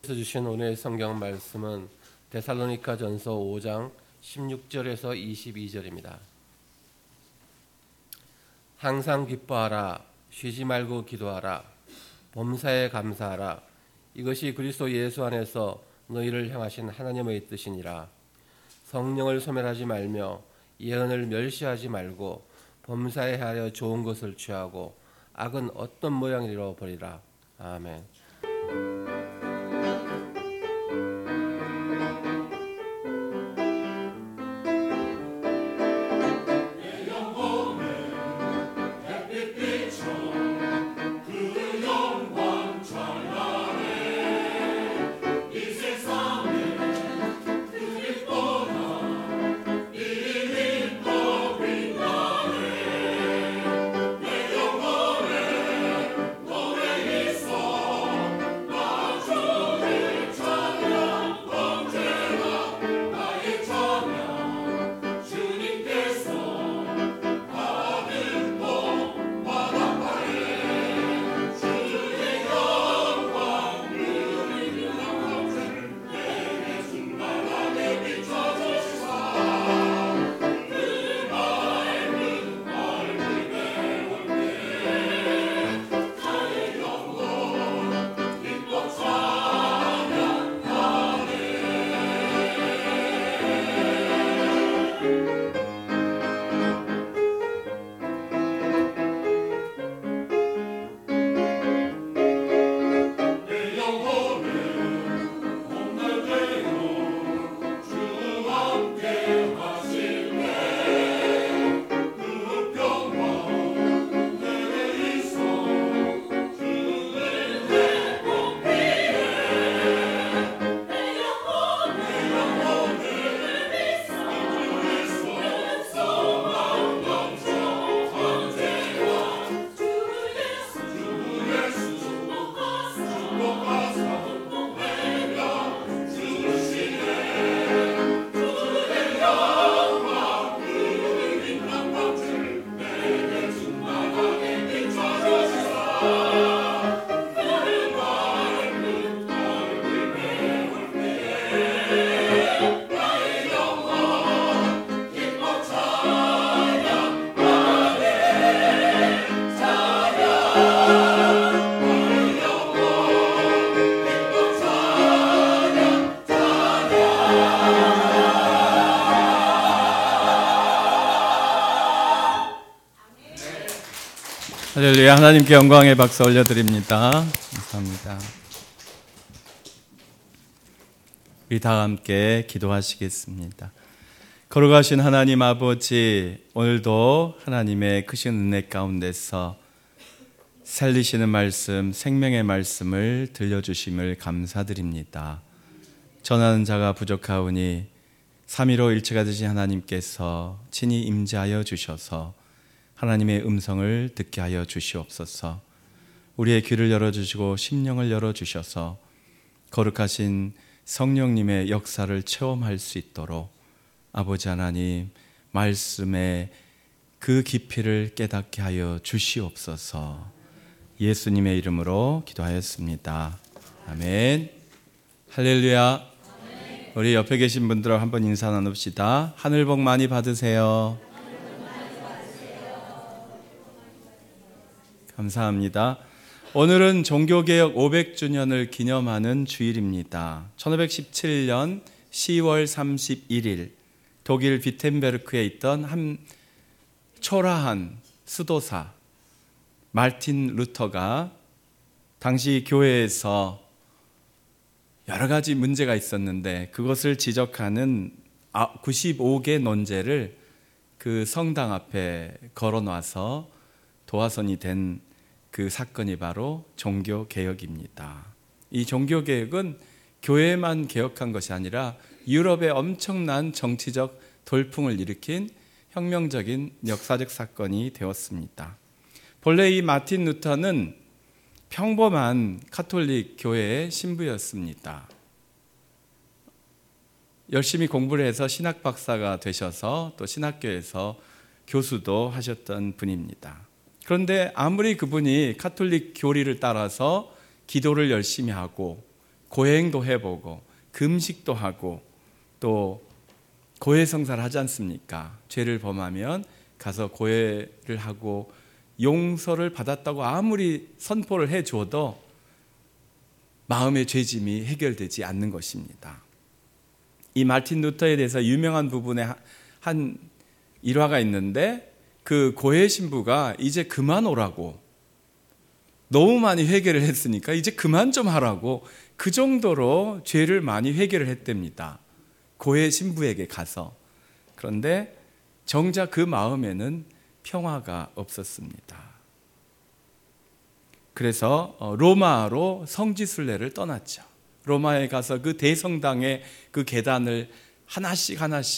주신 오늘의 성경 말씀은 데살로니가전서 5장 16절에서 22절입니다. 항상 기뻐하라, 쉬지 말고 기도하라, 범사에 감사하라. 이것이 그리스도 예수 안에서 너희를 향하신 하나님의 뜻이니라. 성령을 소멸하지 말며 예언을 멸시하지 말고 범사에 하여 좋은 것을 취하고 악은 어떤 모양이라 버리라. 아멘. 할렐루야. 하나님께 영광의 박수 올려드립니다. 감사합니다. 우리 다 함께 기도하시겠습니다. 걸어가신 하나님 아버지, 오늘도 하나님의 크신 은혜 가운데서 살리시는 말씀, 생명의 말씀을 들려주심을 감사드립니다. 전하는 자가 부족하오니 삼위로 일체가 되신 하나님께서 친히 임재하여 주셔서 하나님의 음성을 듣게 하여 주시옵소서. 우리의 귀를 열어주시고 심령을 열어주셔서 거룩하신 성령님의 역사를 체험할 수 있도록 아버지 하나님 말씀의 그 깊이를 깨닫게 하여 주시옵소서. 예수님의 이름으로 기도하였습니다. 아멘. 할렐루야. 우리 옆에 계신 분들하고 한번 인사 나눕시다. 하늘 복 많이 받으세요. 감사합니다. 오늘은 종교개혁 500주년을 기념하는 주일입니다. 1517년 10월 31일 독일 비텐베르크에 있던 한 초라한 수도사 마르틴 루터가 당시 교회에서 여러 가지 문제가 있었는데 그것을 지적하는 95개 논제를 그 성당 앞에 걸어놔서 도화선이 된 그 사건이 바로 종교개혁입니다. 이 종교개혁은 교회만 개혁한 것이 아니라 유럽에 엄청난 정치적 돌풍을 일으킨 혁명적인 역사적 사건이 되었습니다. 본래 이 마틴 루터는 평범한 카톨릭 교회의 신부였습니다. 열심히 공부를 해서 신학 박사가 되셔서 또 신학교에서 교수도 하셨던 분입니다. 그런데 아무리 그분이 카톨릭 교리를 따라서 기도를 열심히 하고 고행도 해보고 금식도 하고 또 고해성사를 하지 않습니까? 죄를 범하면 가서 고해를 하고 용서를 받았다고 아무리 선포를 해줘도 마음의 죄짐이 해결되지 않는 것입니다. 이 마틴 루터에 대해서 유명한 부분에 한 일화가 있는데, 그 고해 신부가 이제 그만 오라고, 너무 많이 회개를 했으니까 이제 그만 좀 하라고, 그 정도로 죄를 많이 회개를 했답니다. 고해 신부에게 가서. 그런데 정작 그 마음에는 평화가 없었습니다. 그래서 로마로 성지순례를 떠났죠. 로마에 가서 그 대성당의 그 계단을 하나씩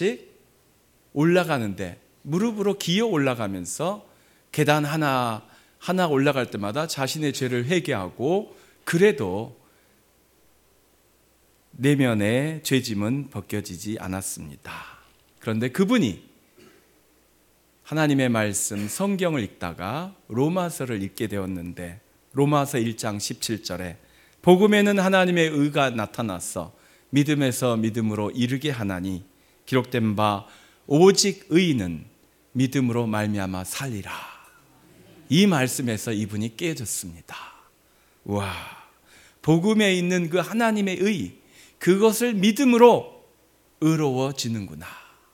올라가는데 무릎으로 기어 올라가면서 계단 하나 올라갈 때마다 자신의 죄를 회개하고, 그래도 내면의 죄짐은 벗겨지지 않았습니다. 그런데 그분이 하나님의 말씀 성경을 읽다가 로마서를 읽게 되었는데, 로마서 1장 17절에 복음에는 하나님의 의가 나타나서 믿음에서 믿음으로 이르게 하나니 기록된 바 오직 의인은 믿음으로 말미암아 살리라. 이 말씀에서 이분이 깨졌습니다. 와, 복음에 있는 그 하나님의 의, 그것을 믿음으로 의로워지는구나.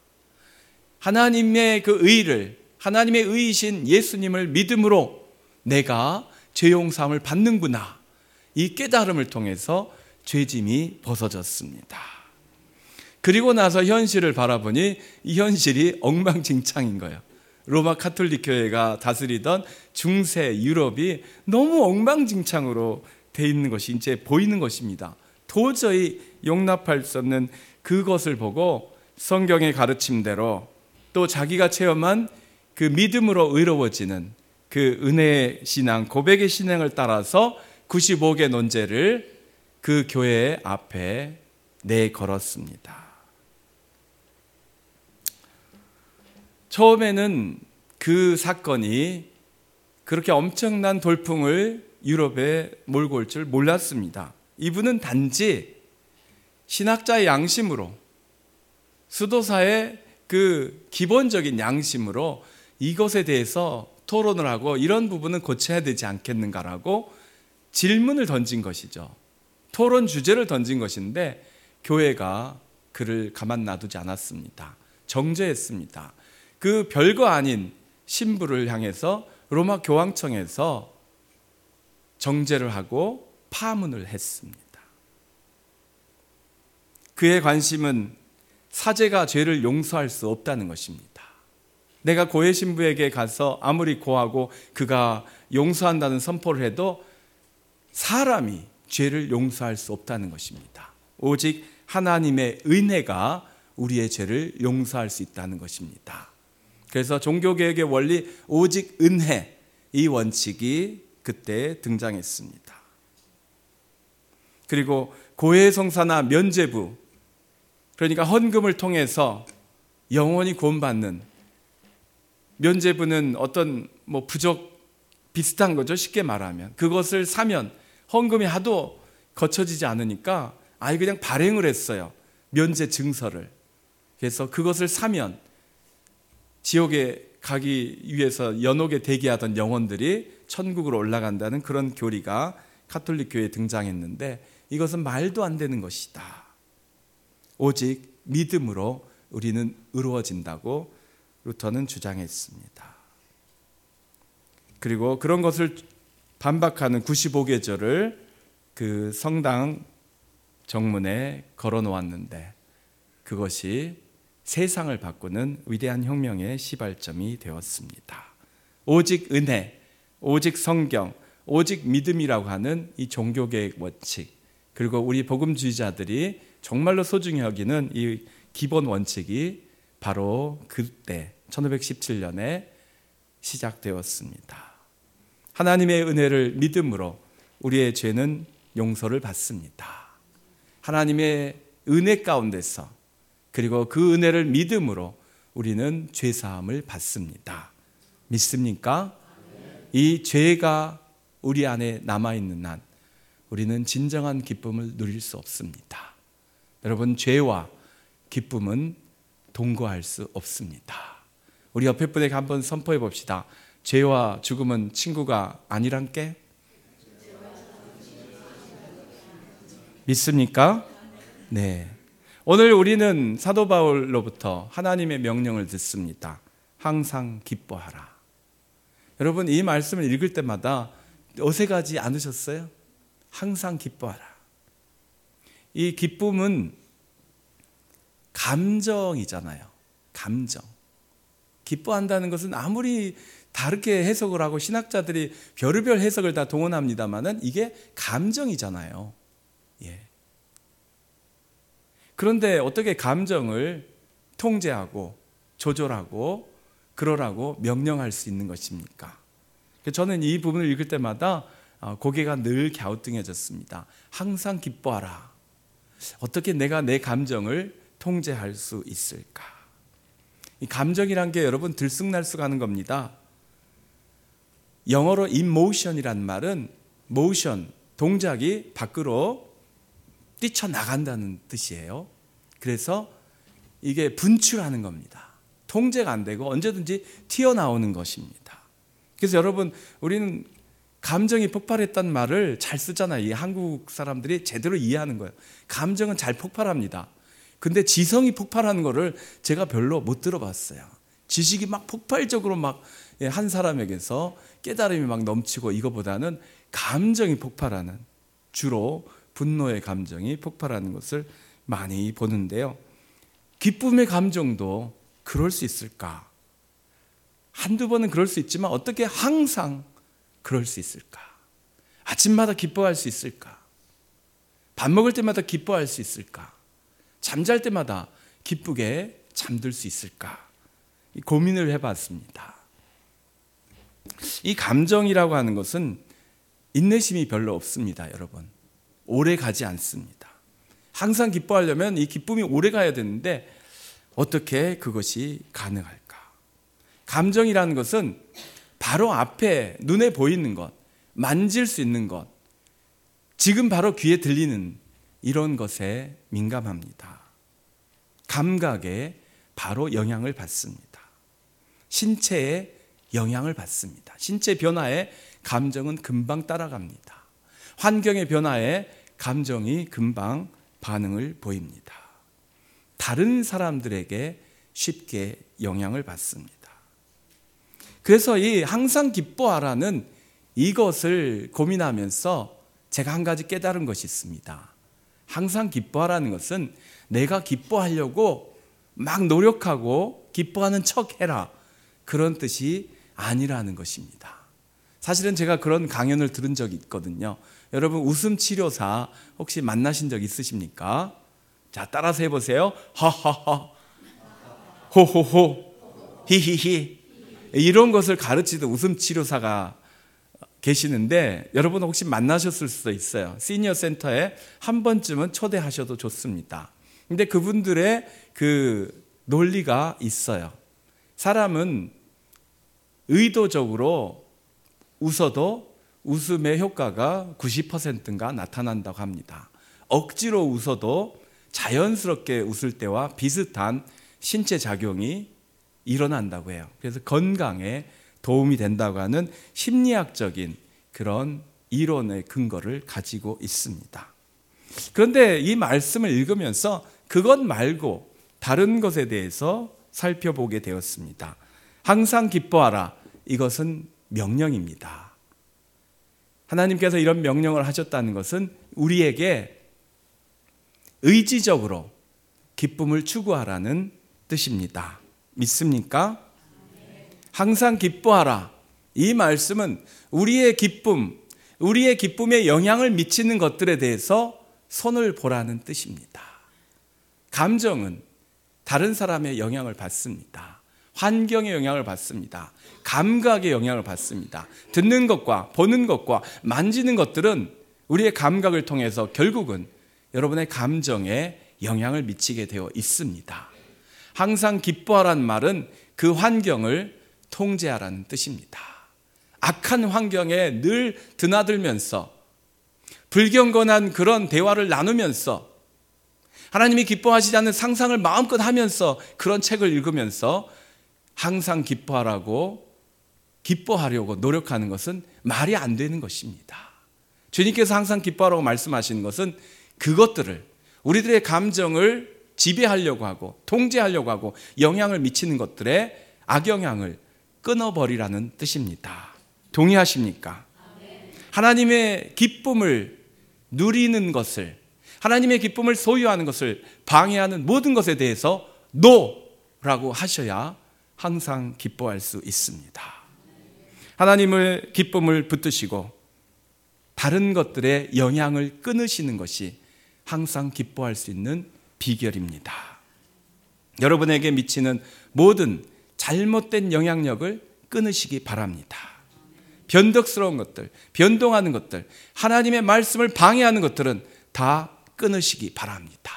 하나님의 그 의를, 하나님의 의이신 예수님을 믿음으로 내가 죄용사함을 받는구나. 이 깨달음을 통해서 죄짐이 벗어졌습니다. 그리고 나서 현실을 바라보니 이 현실이 엉망진창인 거예요. 로마 가톨릭 교회가 다스리던 중세 유럽이 너무 엉망진창으로 돼 있는 것이 이제 보이는 것입니다. 도저히 용납할 수 없는 그것을 보고 성경의 가르침대로 또 자기가 체험한 그 믿음으로 의로워지는 그 은혜의 신앙, 고백의 신앙을 따라서 95개 논제를 그 교회 앞에 내걸었습니다. 처음에는 그 사건이 그렇게 엄청난 돌풍을 유럽에 몰고 올 줄 몰랐습니다. 이분은 단지 신학자의 양심으로, 수도사의 그 기본적인 양심으로 이것에 대해서 토론을 하고 이런 부분은 고쳐야 되지 않겠는가라고 질문을 던진 것이죠. 토론 주제를 던진 것인데 교회가 그를 가만 놔두지 않았습니다. 정죄했습니다. 그 별거 아닌 신부를 향해서 로마 교황청에서 정죄를 하고 파문을 했습니다. 그의 관심은 사제가 죄를 용서할 수 없다는 것입니다. 내가 고해 신부에게 가서 아무리 고하고 그가 용서한다는 선포를 해도 사람이 죄를 용서할 수 없다는 것입니다. 오직 하나님의 은혜가 우리의 죄를 용서할 수 있다는 것입니다. 그래서 종교개혁의 원리 오직 은혜, 이 원칙이 그때 등장했습니다. 그리고 고해성사나 면죄부, 그러니까 헌금을 통해서 영원히 구원받는, 면죄부는 어떤 부적 비슷한 거죠. 쉽게 말하면 그것을 사면 헌금이 하도 거쳐지지 않으니까 아예 그냥 발행을 했어요. 면죄 증서를. 그래서 그것을 사면 지옥에 가기 위해서 연옥에 대기하던 영혼들이 천국으로 올라간다는 그런 교리가 가톨릭 교회에 등장했는데, 이것은 말도 안 되는 것이다. 오직 믿음으로 우리는 의로워진다고 루터는 주장했습니다. 그리고 그런 것을 반박하는 95계절을 그 성당 정문에 걸어 놓았는데, 그것이 세상을 바꾸는 위대한 혁명의 시발점이 되었습니다. 오직 은혜, 오직 성경, 오직 믿음이라고 하는 이 종교개혁 원칙, 그리고 우리 복음주의자들이 정말로 소중히 여기는 이 기본 원칙이 바로 그때 1517년에 시작되었습니다. 하나님의 은혜를 믿음으로 우리의 죄는 용서를 받습니다. 하나님의 은혜 가운데서, 그리고 그 은혜를 믿음으로 우리는 죄사함을 받습니다. 믿습니까? 이 죄가 우리 안에 남아있는 한 우리는 진정한 기쁨을 누릴 수 없습니다. 여러분, 죄와 기쁨은 동거할 수 없습니다. 우리 옆에 분에게 한번 선포해 봅시다. 죄와 죽음은 친구가 아니란께? 믿습니까? 네. 오늘 우리는 사도 바울로부터 하나님의 명령을 듣습니다. 항상 기뻐하라. 여러분, 이 말씀을 읽을 때마다 어색하지 않으셨어요? 항상 기뻐하라. 이 기쁨은 감정이잖아요. 감정. 기뻐한다는 것은 아무리 다르게 해석을 하고 신학자들이 별의별 해석을 다 동원합니다만은 이게 감정이잖아요. 예. 그런데 어떻게 감정을 통제하고 조절하고 그러라고 명령할 수 있는 것입니까? 저는 이 부분을 읽을 때마다 고개가 늘 갸우뚱해졌습니다. 항상 기뻐하라. 어떻게 내가 내 감정을 통제할 수 있을까? 이 감정이란 게 여러분 들쑥날쑥하는 겁니다. 영어로 emotion이란 말은 motion, 동작이 밖으로 뛰쳐나간다는 뜻이에요. 그래서 이게 분출하는 겁니다. 통제가 안 되고 언제든지 튀어나오는 것입니다. 그래서 여러분, 우리는 감정이 폭발했다는 말을 잘 쓰잖아요. 이 한국 사람들이 제대로 이해하는 거예요. 감정은 잘 폭발합니다. 근데 지성이 폭발하는 거를 제가 별로 못 들어봤어요. 지식이 막 폭발적으로 막 한 사람에게서 깨달음이 막 넘치고, 이거보다는 감정이 폭발하는, 주로 분노의 감정이 폭발하는 것을 많이 보는데요. 기쁨의 감정도 그럴 수 있을까? 한두 번은 그럴 수 있지만 어떻게 항상 그럴 수 있을까? 아침마다 기뻐할 수 있을까? 밥 먹을 때마다 기뻐할 수 있을까? 잠잘 때마다 기쁘게 잠들 수 있을까? 고민을 해봤습니다. 이 감정이라고 하는 것은 인내심이 별로 없습니다, 여러분. 오래 가지 않습니다. 항상 기뻐하려면 이 기쁨이 오래 가야 되는데 어떻게 그것이 가능할까? 감정이라는 것은 바로 앞에 눈에 보이는 것, 만질 수 있는 것, 지금 바로 귀에 들리는 이런 것에 민감합니다. 감각에 바로 영향을 받습니다. 신체에 영향을 받습니다. 신체 변화에 감정은 금방 따라갑니다. 환경의 변화에 감정이 금방 반응을 보입니다. 다른 사람들에게 쉽게 영향을 받습니다. 그래서 이 항상 기뻐하라는 이것을 고민하면서 제가 한 가지 깨달은 것이 있습니다. 항상 기뻐하라는 것은 내가 기뻐하려고 막 노력하고 기뻐하는 척 해라, 그런 뜻이 아니라는 것입니다. 사실은 제가 그런 강연을 들은 적이 있거든요. 여러분, 웃음 치료사 혹시 만나신 적 있으십니까? 자, 따라서 해보세요. 하하하, 호호호, 히히히, 이런 것을 가르치던 웃음 치료사가 계시는데 여러분 혹시 만나셨을 수도 있어요. 시니어 센터에 한 번쯤은 초대하셔도 좋습니다. 근데 그분들의 그 논리가 있어요. 사람은 의도적으로 웃어도 웃음의 효과가 90%인가 나타난다고 합니다. 억지로 웃어도 자연스럽게 웃을 때와 비슷한 신체 작용이 일어난다고 해요. 그래서 건강에 도움이 된다고 하는 심리학적인 그런 이론의 근거를 가지고 있습니다. 그런데 이 말씀을 읽으면서 그것 말고 다른 것에 대해서 살펴보게 되었습니다. 항상 기뻐하라. 이것은 명령입니다. 하나님께서 이런 명령을 하셨다는 것은 우리에게 의지적으로 기쁨을 추구하라는 뜻입니다. 믿습니까? 항상 기뻐하라. 이 말씀은 우리의 기쁨, 우리의 기쁨에 영향을 미치는 것들에 대해서 손을 보라는 뜻입니다. 감정은 다른 사람의 영향을 받습니다. 환경의 영향을 받습니다. 감각의 영향을 받습니다. 듣는 것과 보는 것과 만지는 것들은 우리의 감각을 통해서 결국은 여러분의 감정에 영향을 미치게 되어 있습니다. 항상 기뻐하라는 말은 그 환경을 통제하라는 뜻입니다. 악한 환경에 늘 드나들면서 불경건한 그런 대화를 나누면서 하나님이 기뻐하시지 않는 상상을 마음껏 하면서 그런 책을 읽으면서 항상 기뻐하려고 노력하는 것은 말이 안 되는 것입니다. 주님께서 항상 기뻐하라고 말씀하시는 것은 그것들을, 우리들의 감정을 지배하려고 하고 통제하려고 하고 영향을 미치는 것들의 악영향을 끊어버리라는 뜻입니다. 동의하십니까? 하나님의 기쁨을 누리는 것을, 하나님의 기쁨을 소유하는 것을 방해하는 모든 것에 대해서 노라고 하셔야 항상 기뻐할 수 있습니다. 하나님의 기쁨을 붙드시고 다른 것들의 영향을 끊으시는 것이 항상 기뻐할 수 있는 비결입니다. 여러분에게 미치는 모든 잘못된 영향력을 끊으시기 바랍니다. 변덕스러운 것들, 변동하는 것들, 하나님의 말씀을 방해하는 것들은 다 끊으시기 바랍니다.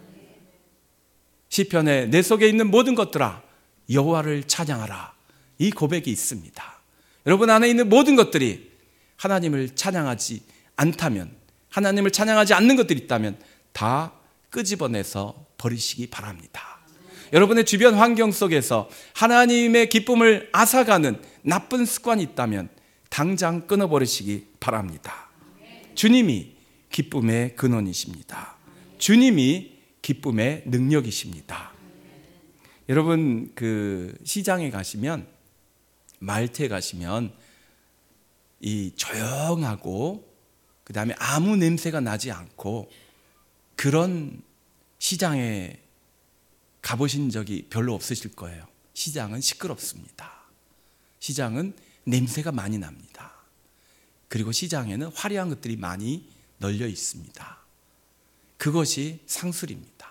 시편에 내 속에 있는 모든 것들아 여호와를 찬양하라, 이 고백이 있습니다. 여러분 안에 있는 모든 것들이 하나님을 찬양하지 않다면, 하나님을 찬양하지 않는 것들이 있다면 다 끄집어내서 버리시기 바랍니다. 여러분의 주변 환경 속에서 하나님의 기쁨을 앗아가는 나쁜 습관이 있다면 당장 끊어버리시기 바랍니다. 주님이 기쁨의 근원이십니다. 주님이 기쁨의 능력이십니다. 여러분 그 시장에 가시면, 마을에 가시면 이 조용하고 그 다음에 아무 냄새가 나지 않고 그런 시장에 가보신 적이 별로 없으실 거예요. 시장은 시끄럽습니다. 시장은 냄새가 많이 납니다. 그리고 시장에는 화려한 것들이 많이 널려 있습니다. 그것이 상술입니다.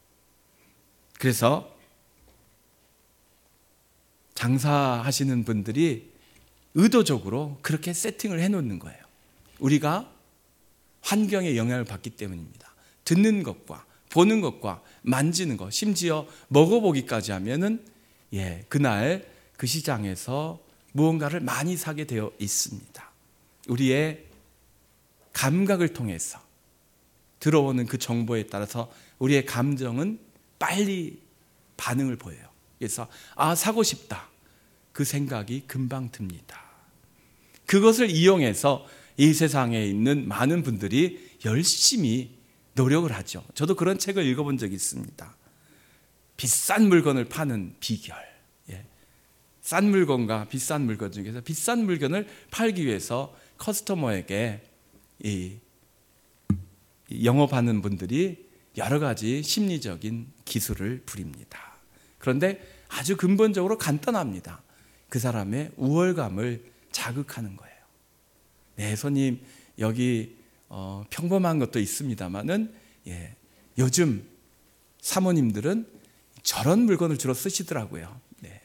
그래서 장사하시는 분들이 의도적으로 그렇게 세팅을 해놓는 거예요. 우리가 환경에 영향을 받기 때문입니다. 듣는 것과 보는 것과 만지는 것, 심지어 먹어보기까지 하면은 그날 그 시장에서 무언가를 많이 사게 되어 있습니다. 우리의 감각을 통해서 들어오는 그 정보에 따라서 우리의 감정은 빨리 반응을 보여요. 그래서 사고 싶다, 그 생각이 금방 듭니다. 그것을 이용해서 이 세상에 있는 많은 분들이 열심히 노력을 하죠. 저도 그런 책을 읽어본 적이 있습니다. 비싼 물건을 파는 비결. 싼 물건과 비싼 물건 중에서 비싼 물건을 팔기 위해서 커스터머에게 영업하는 분들이 여러 가지 심리적인 기술을 부립니다. 그런데 아주 근본적으로 간단합니다. 그 사람의 우월감을 자극하는 거예요. 네, 손님 여기 평범한 것도 있습니다만은 요즘 사모님들은 저런 물건을 주로 쓰시더라고요. 네.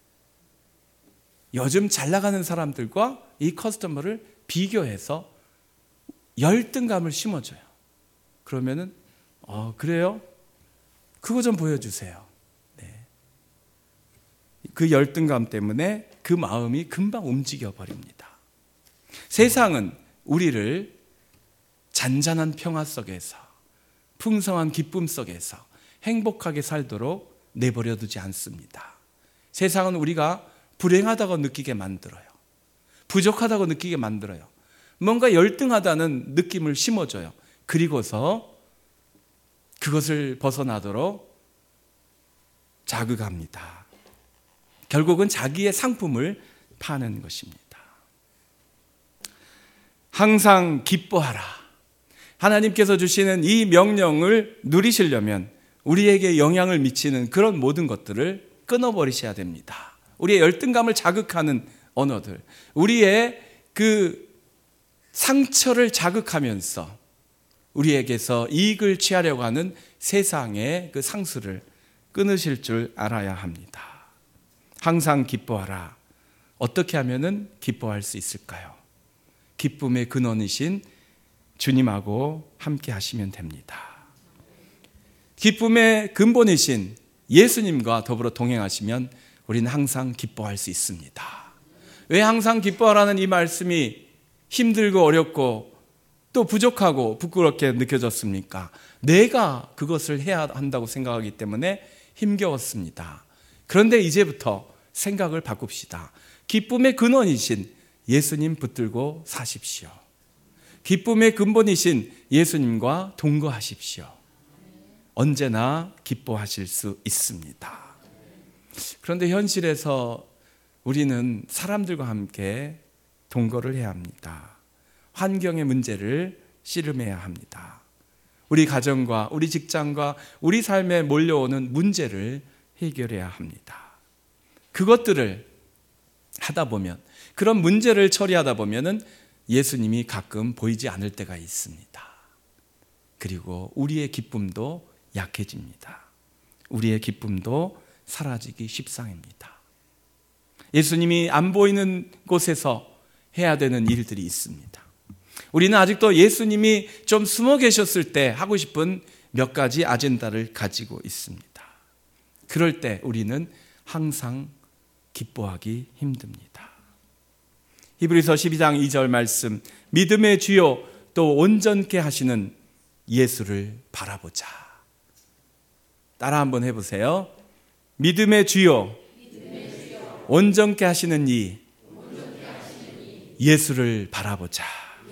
요즘 잘 나가는 사람들과 이 커스터머를 비교해서 열등감을 심어줘요. 그러면은 그래요? 그거 좀 보여주세요. 네. 그 열등감 때문에 그 마음이 금방 움직여 버립니다. 세상은 우리를 잔잔한 평화 속에서, 풍성한 기쁨 속에서 행복하게 살도록 내버려 두지 않습니다. 세상은 우리가 불행하다고 느끼게 만들어요. 부족하다고 느끼게 만들어요. 뭔가 열등하다는 느낌을 심어줘요. 그리고서 그것을 벗어나도록 자극합니다. 결국은 자기의 상품을 파는 것입니다. 항상 기뻐하라. 하나님께서 주시는 이 명령을 누리시려면 우리에게 영향을 미치는 그런 모든 것들을 끊어버리셔야 됩니다. 우리의 열등감을 자극하는 언어들, 우리의 그 상처를 자극하면서 우리에게서 이익을 취하려고 하는 세상의 그 상수를 끊으실 줄 알아야 합니다. 항상 기뻐하라. 어떻게 하면은 기뻐할 수 있을까요? 기쁨의 근원이신 주님하고 함께 하시면 됩니다. 기쁨의 근본이신 예수님과 더불어 동행하시면 우리는 항상 기뻐할 수 있습니다. 왜 항상 기뻐하라는 이 말씀이 힘들고 어렵고 또 부족하고 부끄럽게 느껴졌습니까? 내가 그것을 해야 한다고 생각하기 때문에 힘겨웠습니다. 그런데 이제부터 생각을 바꿉시다. 기쁨의 근원이신 예수님 붙들고 사십시오. 기쁨의 근본이신 예수님과 동거하십시오. 언제나 기뻐하실 수 있습니다. 그런데 현실에서 우리는 사람들과 함께 동거를 해야 합니다. 환경의 문제를 씨름해야 합니다. 우리 가정과 우리 직장과 우리 삶에 몰려오는 문제를 해결해야 합니다. 그것들을 하다 보면, 그런 문제를 처리하다 보면은 예수님이 가끔 보이지 않을 때가 있습니다. 그리고 우리의 기쁨도 약해집니다. 우리의 기쁨도 사라지기 십상입니다. 예수님이 안 보이는 곳에서 해야 되는 일들이 있습니다. 우리는 아직도 예수님이 좀 숨어 계셨을 때 하고 싶은 몇 가지 아젠다를 가지고 있습니다. 그럴 때 우리는 항상 기뻐하기 힘듭니다. 히브리서 12장 2절 말씀, 믿음의 주요 또 온전케 하시는 예수를 바라보자. 따라 한번 해보세요. 믿음의 주요, 온전케 하시는 이 예수를 바라보자.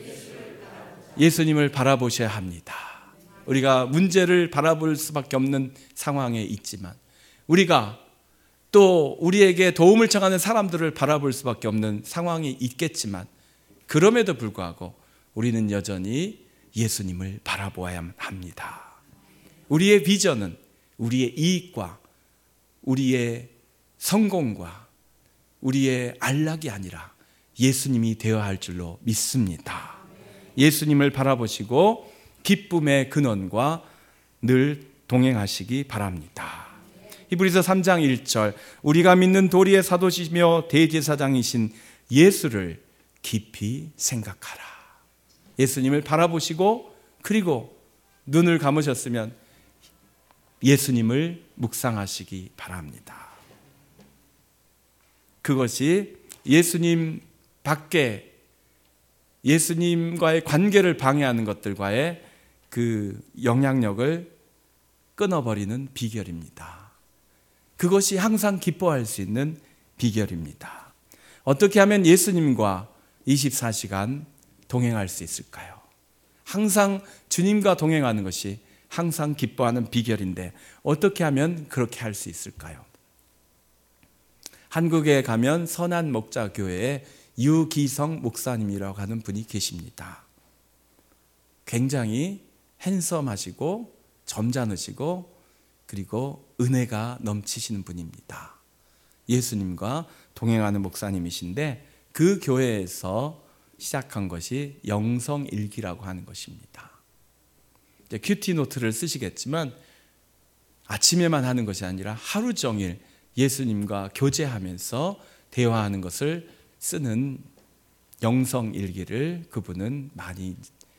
예수님을 바라보셔야 합니다. 우리가 문제를 바라볼 수밖에 없는 상황에 있지만, 우리가 또 우리에게 도움을 청하는 사람들을 바라볼 수밖에 없는 상황이 있겠지만, 그럼에도 불구하고 우리는 여전히 예수님을 바라보아야 합니다. 우리의 비전은 우리의 이익과 우리의 성공과 우리의 안락이 아니라 예수님이 되어야 할 줄로 믿습니다. 예수님을 바라보시고 기쁨의 근원과 늘 동행하시기 바랍니다. 히브리서 3장 1절, 우리가 믿는 도리의 사도시며 대제사장이신 예수를 깊이 생각하라. 예수님을 바라보시고, 그리고 눈을 감으셨으면 예수님을 묵상하시기 바랍니다. 그것이 예수님 밖에 예수님과의 관계를 방해하는 것들과의 그 영향력을 끊어버리는 비결입니다. 그것이 항상 기뻐할 수 있는 비결입니다. 어떻게 하면 예수님과 24시간 동행할 수 있을까요? 항상 주님과 동행하는 것이 항상 기뻐하는 비결인데, 어떻게 하면 그렇게 할 수 있을까요? 한국에 가면 선한 목자 교회에 유기성 목사님이라고 하는 분이 계십니다. 굉장히 핸섬하시고 점잖으시고 그리고 은혜가 넘치시는 분입니다. 예수님과 동행하는 목사님이신데, 그 교회에서 시작한 것이 영성일기라고 하는 것입니다. 큐티 노트를 쓰시겠지만 아침에만 하는 것이 아니라 하루 종일 예수님과 교제하면서 대화하는 것을 쓰는 영성일기를 그분은 많이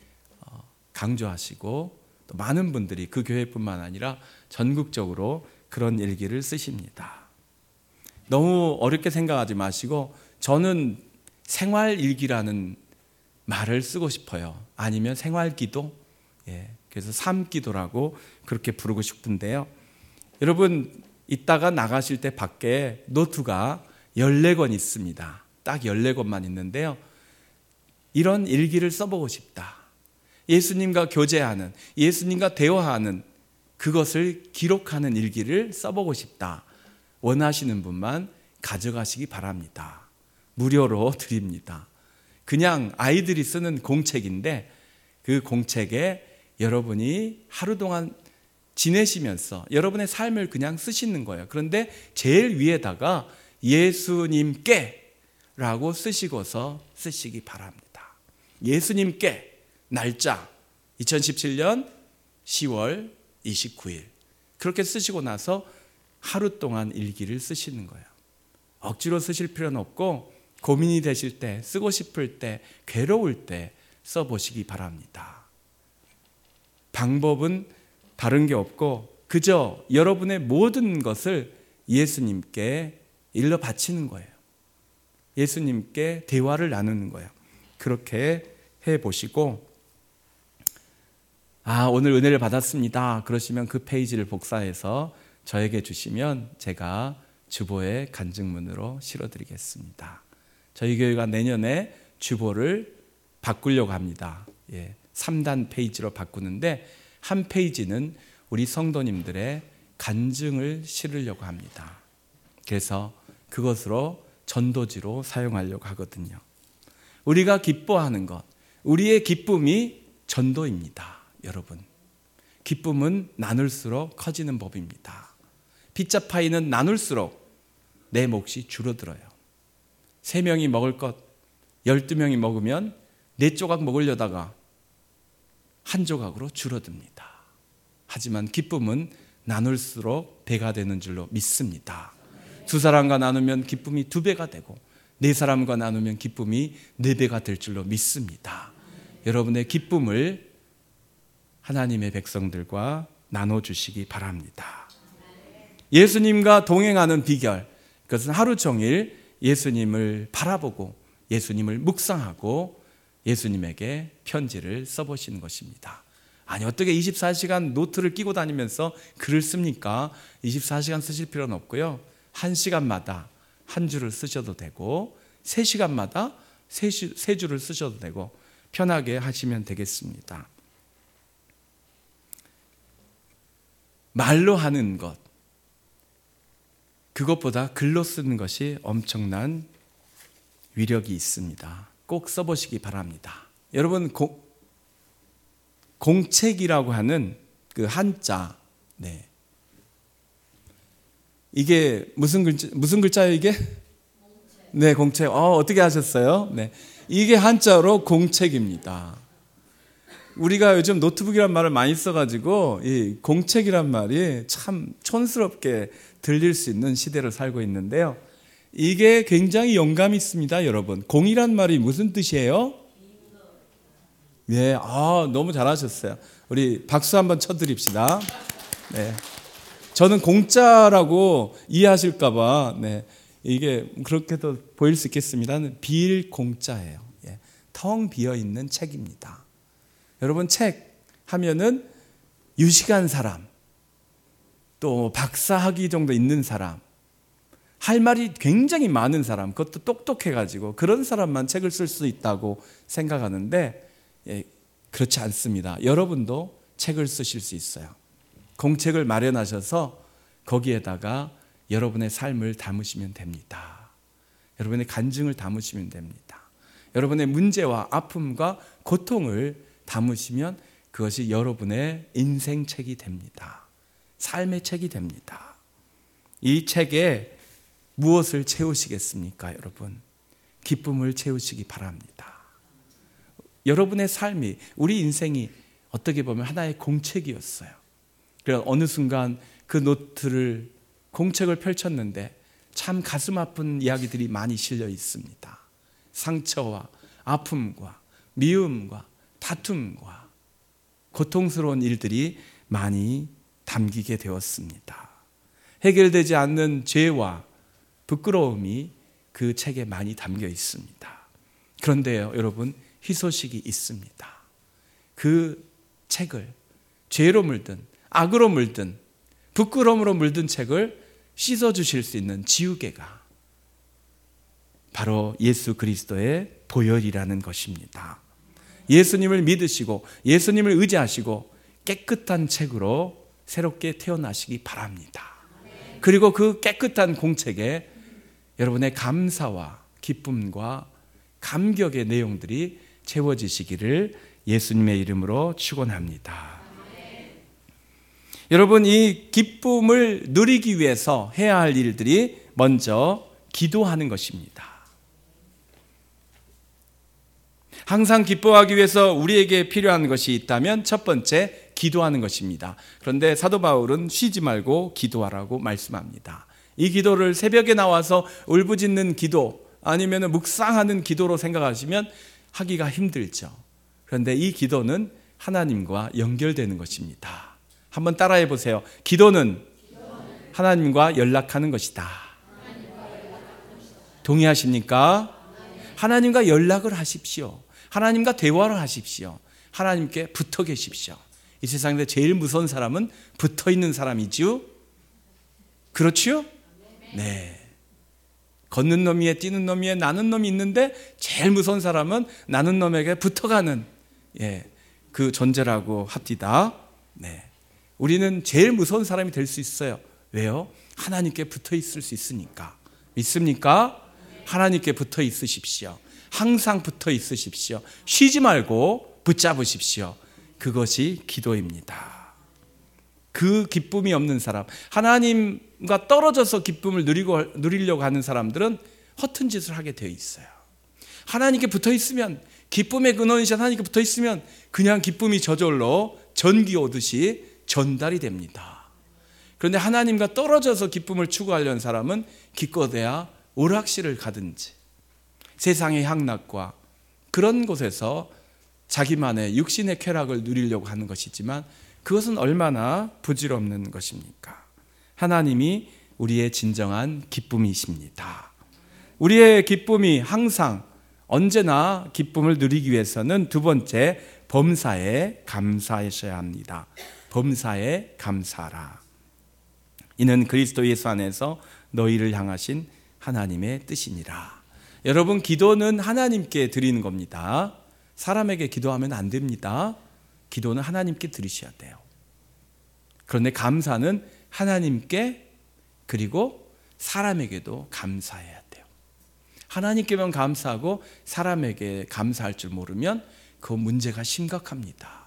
강조하시고, 또 많은 분들이 그 교회뿐만 아니라 전국적으로 그런 일기를 쓰십니다. 너무 어렵게 생각하지 마시고, 저는 생활일기라는 말을 쓰고 싶어요. 아니면 생활기도, 그래서 삶기도라고 그렇게 부르고 싶은데요. 여러분, 이따가 나가실 때 밖에 노트가 14권 있습니다. 딱 14권만 있는데요. 이런 일기를 써보고 싶다. 예수님과 교제하는, 예수님과 대화하는 그것을 기록하는 일기를 써보고 싶다. 원하시는 분만 가져가시기 바랍니다. 무료로 드립니다. 그냥 아이들이 쓰는 공책인데, 그 공책에 여러분이 하루 동안 지내시면서 여러분의 삶을 그냥 쓰시는 거예요. 그런데 제일 위에다가 예수님께 라고 쓰시고서 쓰시기 바랍니다. 예수님께, 날짜 2017년 10월 29일 그렇게 쓰시고 나서 하루 동안 일기를 쓰시는 거예요. 억지로 쓰실 필요는 없고, 고민이 되실 때, 쓰고 싶을 때, 괴로울 때 써보시기 바랍니다. 방법은 다른 게 없고, 그저 여러분의 모든 것을 예수님께 일러 바치는 거예요. 예수님께 대화를 나누는 거예요. 그렇게 해보시고, 오늘 은혜를 받았습니다. 그러시면 그 페이지를 복사해서 저에게 주시면 제가 주보에 간증문으로 실어드리겠습니다. 저희 교회가 내년에 주보를 바꾸려고 합니다. 3단 페이지로 바꾸는데 한 페이지는 우리 성도님들의 간증을 실으려고 합니다. 그래서 그것으로 전도지로 사용하려고 하거든요. 우리가 기뻐하는 것, 우리의 기쁨이 전도입니다. 여러분, 기쁨은 나눌수록 커지는 법입니다. 피자 파이는 나눌수록 내 몫이 줄어들어요. 3명이 먹을 것 12명이 먹으면 4조각 먹으려다가 한 조각으로 줄어듭니다. 하지만 기쁨은 나눌수록 배가 되는 줄로 믿습니다. 2사람과 나누면 기쁨이 2배가 되고 4사람과 나누면 기쁨이 4배가 될 줄로 믿습니다. 여러분의 기쁨을 하나님의 백성들과 나눠주시기 바랍니다. 예수님과 동행하는 비결, 그것은 하루 종일 예수님을 바라보고 예수님을 묵상하고 예수님에게 편지를 써보시는 것입니다. 아니, 어떻게 24시간 노트를 끼고 다니면서 글을 씁니까? 24시간 쓰실 필요는 없고요. 1시간마다 한 줄을 쓰셔도 되고 3시간마다 세 줄을 쓰셔도 되고 편하게 하시면 되겠습니다. 말로 하는 것, 그것보다 글로 쓰는 것이 엄청난 위력이 있습니다. 꼭 써보시기 바랍니다. 여러분, 공책이라고 하는 그 한자, 이게 무슨 글자예요, 이게? 네, 공책. 어떻게 하셨어요? 네. 이게 한자로 공책입니다. 우리가 요즘 노트북이란 말을 많이 써가지고 이 공책이란 말이 참 촌스럽게 들릴 수 있는 시대를 살고 있는데요. 이게 굉장히 영감이 있습니다, 여러분. 공이란 말이 무슨 뜻이에요? 네, 너무 잘하셨어요. 우리 박수 한번 쳐드립시다. 네. 저는 공짜라고 이해하실까봐, 이게 그렇게도 보일 수 있겠습니다. 비일공짜예요. 텅 비어 있는 책입니다. 여러분, 책 하면은 유식한 사람, 또 박사학위 정도 있는 사람, 할 말이 굉장히 많은 사람, 그것도 똑똑해가지고 그런 사람만 책을 쓸 수 있다고 생각하는데 그렇지 않습니다. 여러분도 책을 쓰실 수 있어요. 공책을 마련하셔서 거기에다가 여러분의 삶을 담으시면 됩니다. 여러분의 간증을 담으시면 됩니다. 여러분의 문제와 아픔과 고통을 담으시면 그것이 여러분의 인생책이 됩니다. 삶의 책이 됩니다. 이 책에 무엇을 채우시겠습니까, 여러분? 기쁨을 채우시기 바랍니다. 여러분의 삶이, 우리 인생이 어떻게 보면 하나의 공책이었어요. 그래서 어느 순간 그 노트를, 공책을 펼쳤는데 참 가슴 아픈 이야기들이 많이 실려 있습니다. 상처와 아픔과 미움과 다툼과 고통스러운 일들이 많이 담기게 되었습니다. 해결되지 않는 죄와 부끄러움이 그 책에 많이 담겨 있습니다. 그런데요, 여러분, 희소식이 있습니다. 그 책을 죄로 물든 악으로 물든 부끄러움으로 물든 책을 씻어주실 수 있는 지우개가 바로 예수 그리스도의 보혈이라는 것입니다. 예수님을 믿으시고 예수님을 의지하시고 깨끗한 책으로 새롭게 태어나시기 바랍니다. 그리고 그 깨끗한 공책에 여러분의 감사와 기쁨과 감격의 내용들이 채워지시기를 예수님의 이름으로 축원합니다. 여러분, 이 기쁨을 누리기 위해서 해야 할 일들이 먼저 기도하는 것입니다. 항상 기뻐하기 위해서 우리에게 필요한 것이 있다면 첫 번째, 기도하는 것입니다. 그런데 사도 바울은 쉬지 말고 기도하라고 말씀합니다. 이 기도를 새벽에 나와서 울부짖는 기도 아니면 묵상하는 기도로 생각하시면 하기가 힘들죠. 그런데 이 기도는 하나님과 연결되는 것입니다. 한번 따라해 보세요. 기도는 하나님과 연락하는 것이다. 동의하십니까? 하나님과 연락을 하십시오. 하나님과 대화를 하십시오. 하나님께 붙어 계십시오. 이 세상에서 제일 무서운 사람은 붙어 있는 사람이죠. 그렇죠? 네. 걷는 놈 위에 뛰는 놈 위에 나는 놈이 있는데 제일 무서운 사람은 나는 놈에게 붙어가는 그 존재라고 합디다. 네. 우리는 제일 무서운 사람이 될 수 있어요. 왜요? 하나님께 붙어 있을 수 있으니까. 믿습니까? 하나님께 붙어 있으십시오. 항상 붙어 있으십시오. 쉬지 말고 붙잡으십시오. 그것이 기도입니다. 그 기쁨이 없는 사람, 하나님과 떨어져서 기쁨을 누리려고 하는 사람들은 허튼 짓을 하게 되어 있어요. 하나님께 붙어 있으면, 기쁨의 근원이신 하나님께 붙어 있으면 그냥 기쁨이 저절로 전기 오듯이 전달이 됩니다. 그런데 하나님과 떨어져서 기쁨을 추구하려는 사람은 기껏해야 오락실을 가든지 세상의 향락과 그런 곳에서 자기만의 육신의 쾌락을 누리려고 하는 것이지만 그것은 얼마나 부질없는 것입니까? 하나님이 우리의 진정한 기쁨이십니다. 우리의 기쁨이 항상 언제나 기쁨을 누리기 위해서는 두 번째, 범사에 감사하셔야 합니다. 범사에 감사하라. 이는 그리스도 예수 안에서 너희를 향하신 하나님의 뜻이니라. 여러분, 기도는 하나님께 드리는 겁니다. 사람에게 기도하면 안 됩니다. 기도는 하나님께 드리셔야 돼요. 그런데 감사는 하나님께 그리고 사람에게도 감사해야 돼요. 하나님께만 감사하고 사람에게 감사할 줄 모르면 그 문제가 심각합니다.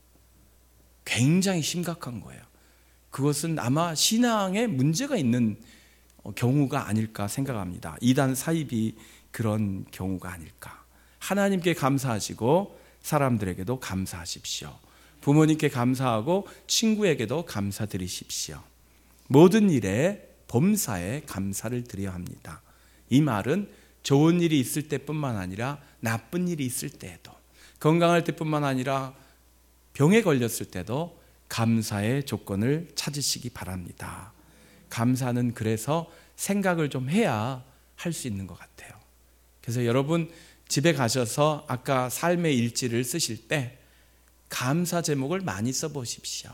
굉장히 심각한 거예요. 그것은 아마 신앙에 문제가 있는 경우가 아닐까 생각합니다. 이단 사입이 그런 경우가 아닐까. 하나님께 감사하시고 사람들에게도 감사하십시오. 부모님께 감사하고 친구에게도 감사드리십시오. 모든 일에 범사에 감사를 드려야 합니다. 이 말은 좋은 일이 있을 때뿐만 아니라 나쁜 일이 있을 때에도, 건강할 때뿐만 아니라 병에 걸렸을 때도 감사의 조건을 찾으시기 바랍니다. 감사는 그래서 생각을 좀 해야 할 수 있는 것 같아요. 그래서 여러분 집에 가셔서 아까 삶의 일지를 쓰실 때 감사 제목을 많이 써보십시오.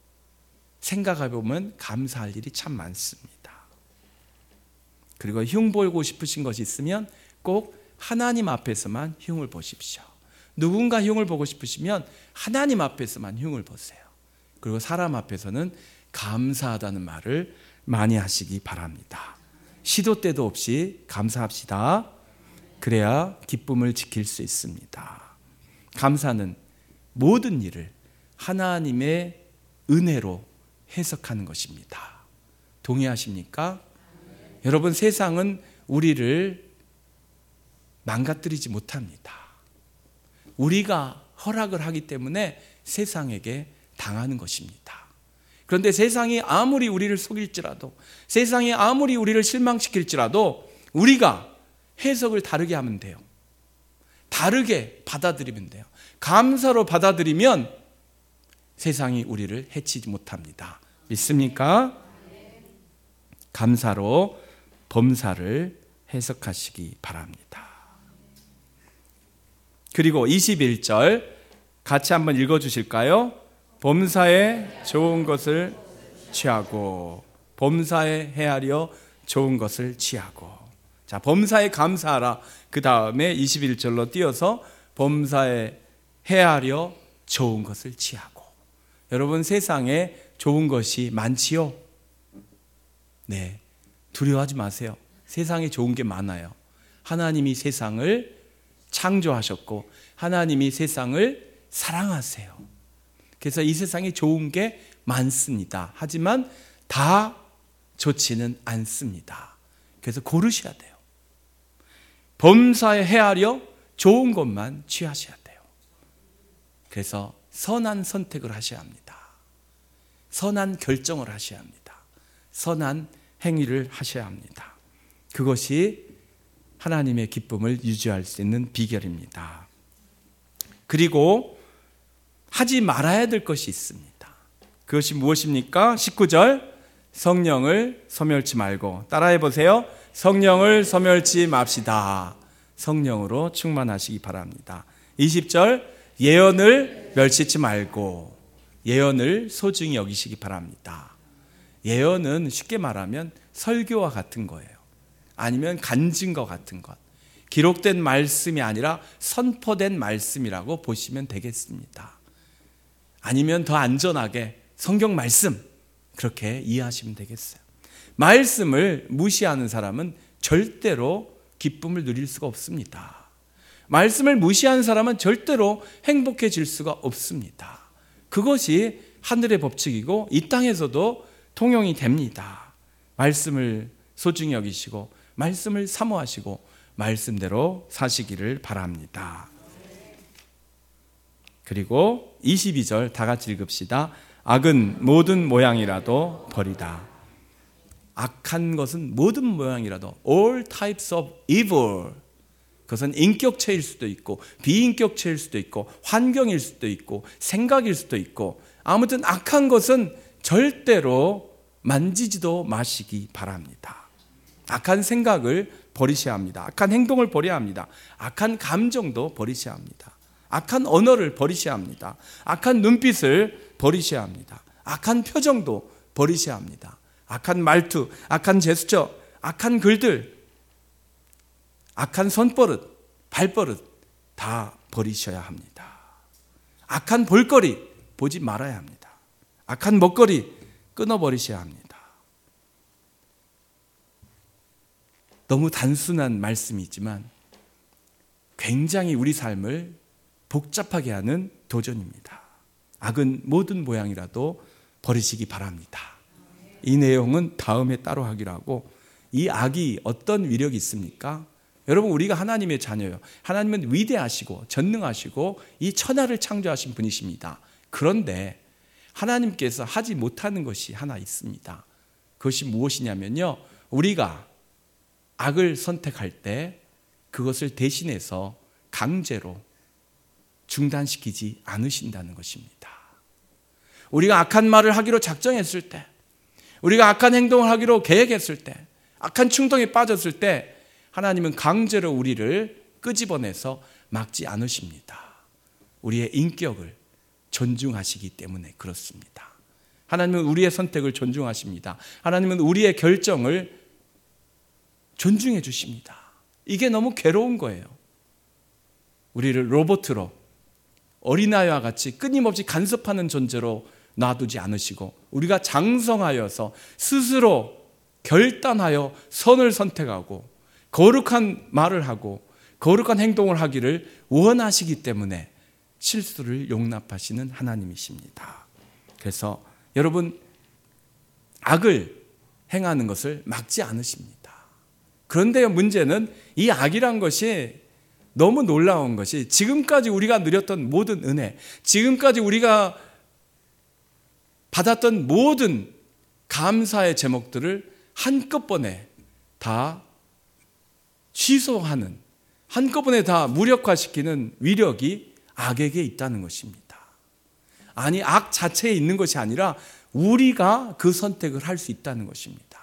생각해보면 감사할 일이 참 많습니다. 그리고 흉 보고 싶으신 것이 있으면 꼭 하나님 앞에서만 흉을 보십시오. 누군가 흉을 보고 싶으시면 하나님 앞에서만 흉을 보세요. 그리고 사람 앞에서는 감사하다는 말을 많이 하시기 바랍니다. 시도 때도 없이 감사합시다. 그래야 기쁨을 지킬 수 있습니다. 감사는 모든 일을 하나님의 은혜로 해석하는 것입니다. 동의하십니까? 여러분, 세상은 우리를 망가뜨리지 못합니다. 우리가 허락을 하기 때문에 세상에게 당하는 것입니다. 그런데 세상이 아무리 우리를 속일지라도, 세상이 아무리 우리를 실망시킬지라도 우리가 해석을 다르게 하면 돼요. 다르게 받아들이면 돼요. 감사로 받아들이면 세상이 우리를 해치지 못합니다. 믿습니까? 감사로 범사를 해석하시기 바랍니다. 그리고 21절 같이 한번 읽어주실까요? 범사에 좋은 것을 취하고, 범사에 헤아려 좋은 것을 취하고. 자, 범사에 감사하라. 그 다음에 21절로 띄어서 범사에 헤아려 좋은 것을 취하고. 여러분, 세상에 좋은 것이 많지요? 네, 두려워하지 마세요. 세상에 좋은 게 많아요. 하나님이 세상을 창조하셨고 하나님이 세상을 사랑하세요. 그래서 이 세상에 좋은 게 많습니다. 하지만 다 좋지는 않습니다. 그래서 고르셔야 돼요. 범사에 헤아려 좋은 것만 취하셔야 돼요. 그래서 선한 선택을 하셔야 합니다. 선한 결정을 하셔야 합니다. 선한 행위를 하셔야 합니다. 그것이 하나님의 기쁨을 유지할 수 있는 비결입니다. 그리고 하지 말아야 될 것이 있습니다. 그것이 무엇입니까? 19절, 성령을 소멸치 말고. 따라해 보세요. 성령을 소멸치 맙시다. 성령으로 충만하시기 바랍니다. 20절, 예언을 멸치지 말고. 예언을 소중히 여기시기 바랍니다. 예언은 쉽게 말하면 설교와 같은 거예요. 아니면 간증과 같은 것. 기록된 말씀이 아니라 선포된 말씀이라고 보시면 되겠습니다. 아니면 더 안전하게 성경 말씀, 그렇게 이해하시면 되겠어요. 말씀을 무시하는 사람은 절대로 기쁨을 누릴 수가 없습니다. 말씀을 무시하는 사람은 절대로 행복해질 수가 없습니다. 그것이 하늘의 법칙이고 이 땅에서도 통용이 됩니다. 말씀을 소중히 여기시고 말씀을 사모하시고 말씀대로 사시기를 바랍니다. 그리고 22절 다 같이 읽읍시다. 악은 모든 모양이라도 버리다. 악한 것은 모든 모양이라도 all types of evil. 그것은 인격체일 수도 있고 비인격체일 수도 있고 환경일 수도 있고 생각일 수도 있고 아무튼 악한 것은 절대로 만지지도 마시기 바랍니다. 악한 생각을 버리셔야 합니다. 악한 행동을 버려야 합니다. 악한 감정도 버리셔야 합니다. 악한 언어를 버리셔야 합니다. 악한 눈빛을 버리셔야 합니다. 악한 표정도 버리셔야 합니다. 악한 말투, 악한 제스처, 악한 글들, 악한 손버릇, 발버릇 다 버리셔야 합니다. 악한 볼거리 보지 말아야 합니다. 악한 먹거리 끊어버리셔야 합니다. 너무 단순한 말씀이지만 굉장히 우리 삶을 복잡하게 하는 도전입니다. 악은 모든 모양이라도 버리시기 바랍니다. 이 내용은 다음에 따로 하기로 하고, 이 악이 어떤 위력이 있습니까? 여러분, 우리가 하나님의 자녀예요. 하나님은 위대하시고 전능하시고 이 천하를 창조하신 분이십니다. 그런데 하나님께서 하지 못하는 것이 하나 있습니다. 그것이 무엇이냐면요, 우리가 악을 선택할 때 그것을 대신해서 강제로 중단시키지 않으신다는 것입니다. 우리가 악한 말을 하기로 작정했을 때, 우리가 악한 행동을 하기로 계획했을 때, 악한 충동에 빠졌을 때 하나님은 강제로 우리를 끄집어내서 막지 않으십니다. 우리의 인격을 존중하시기 때문에 그렇습니다. 하나님은 우리의 선택을 존중하십니다. 하나님은 우리의 결정을 존중해 주십니다. 이게 너무 괴로운 거예요. 우리를 로봇으로 어린아이와 같이 끊임없이 간섭하는 존재로 놔두지 않으시고 우리가 장성하여서 스스로 결단하여 선을 선택하고 거룩한 말을 하고 거룩한 행동을 하기를 원하시기 때문에 실수를 용납하시는 하나님이십니다. 그래서 여러분, 악을 행하는 것을 막지 않으십니다. 그런데 문제는 이 악이란 것이 너무 놀라운 것이, 지금까지 우리가 누렸던 모든 은혜, 지금까지 우리가 받았던 모든 감사의 제목들을 한꺼번에 다 취소하는, 한꺼번에 다 무력화시키는 위력이 악에게 있다는 것입니다. 아니, 악 자체에 있는 것이 아니라 우리가 그 선택을 할 수 있다는 것입니다.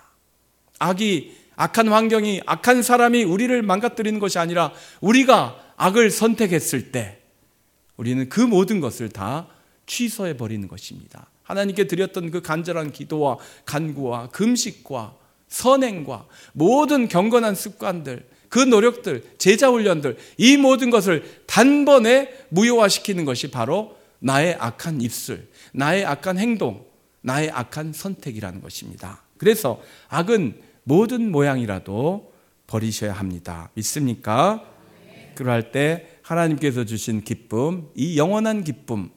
악한 환경이, 악한 사람이 우리를 망가뜨리는 것이 아니라 우리가 악을 선택했을 때 우리는 그 모든 것을 다 취소해 버리는 것입니다. 하나님께 드렸던 그 간절한 기도와 간구와 금식과 선행과 모든 경건한 습관들, 그 노력들, 제자훈련들, 이 모든 것을 단번에 무효화시키는 것이 바로 나의 악한 입술, 나의 악한 행동, 나의 악한 선택이라는 것입니다. 그래서 악은 모든 모양이라도 버리셔야 합니다. 믿습니까? 그럴 때 하나님께서 주신 기쁨, 이 영원한 기쁨,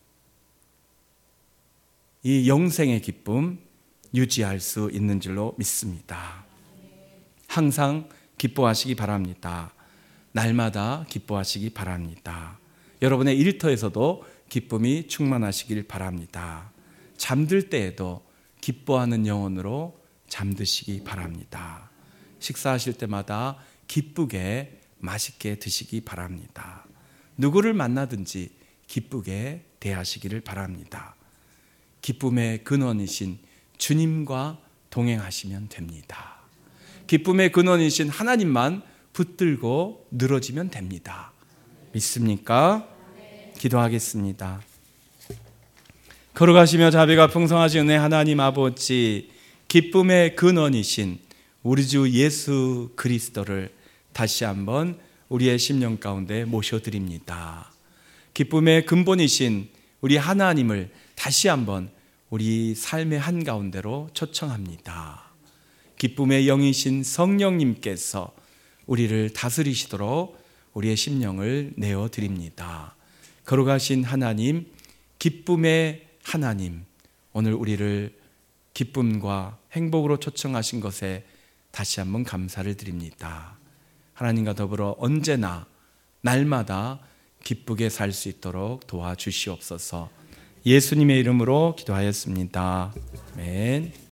이 영생의 기쁨 유지할 수 있는 줄로 믿습니다. 항상 기뻐하시기 바랍니다. 날마다 기뻐하시기 바랍니다. 여러분의 일터에서도 기쁨이 충만하시길 바랍니다. 잠들 때에도 기뻐하는 영혼으로 잠드시기 바랍니다. 식사하실 때마다 기쁘게 맛있게 드시기 바랍니다. 누구를 만나든지 기쁘게 대하시기를 바랍니다. 기쁨의 근원이신 주님과 동행하시면 됩니다. 기쁨의 근원이신 하나님만 붙들고 늘어지면 됩니다. 믿습니까? 기도하겠습니다. 걸어가시며 자비가 풍성하신 은혜 하나님 아버지, 기쁨의 근원이신 우리 주 예수 그리스도를 다시 한번 우리의 심령 가운데 모셔드립니다. 기쁨의 근본이신 우리 하나님을 다시 한번 우리 삶의 한가운데로 초청합니다. 기쁨의 영이신 성령님께서 우리를 다스리시도록 우리의 심령을 내어드립니다. 걸어가신 하나님, 기쁨의 하나님, 오늘 우리를 기쁨과 행복으로 초청하신 것에 다시 한번 감사를 드립니다. 하나님과 더불어 언제나 날마다 기쁘게 살 수 있도록 도와주시옵소서. 예수님의 이름으로 기도하였습니다. 아멘.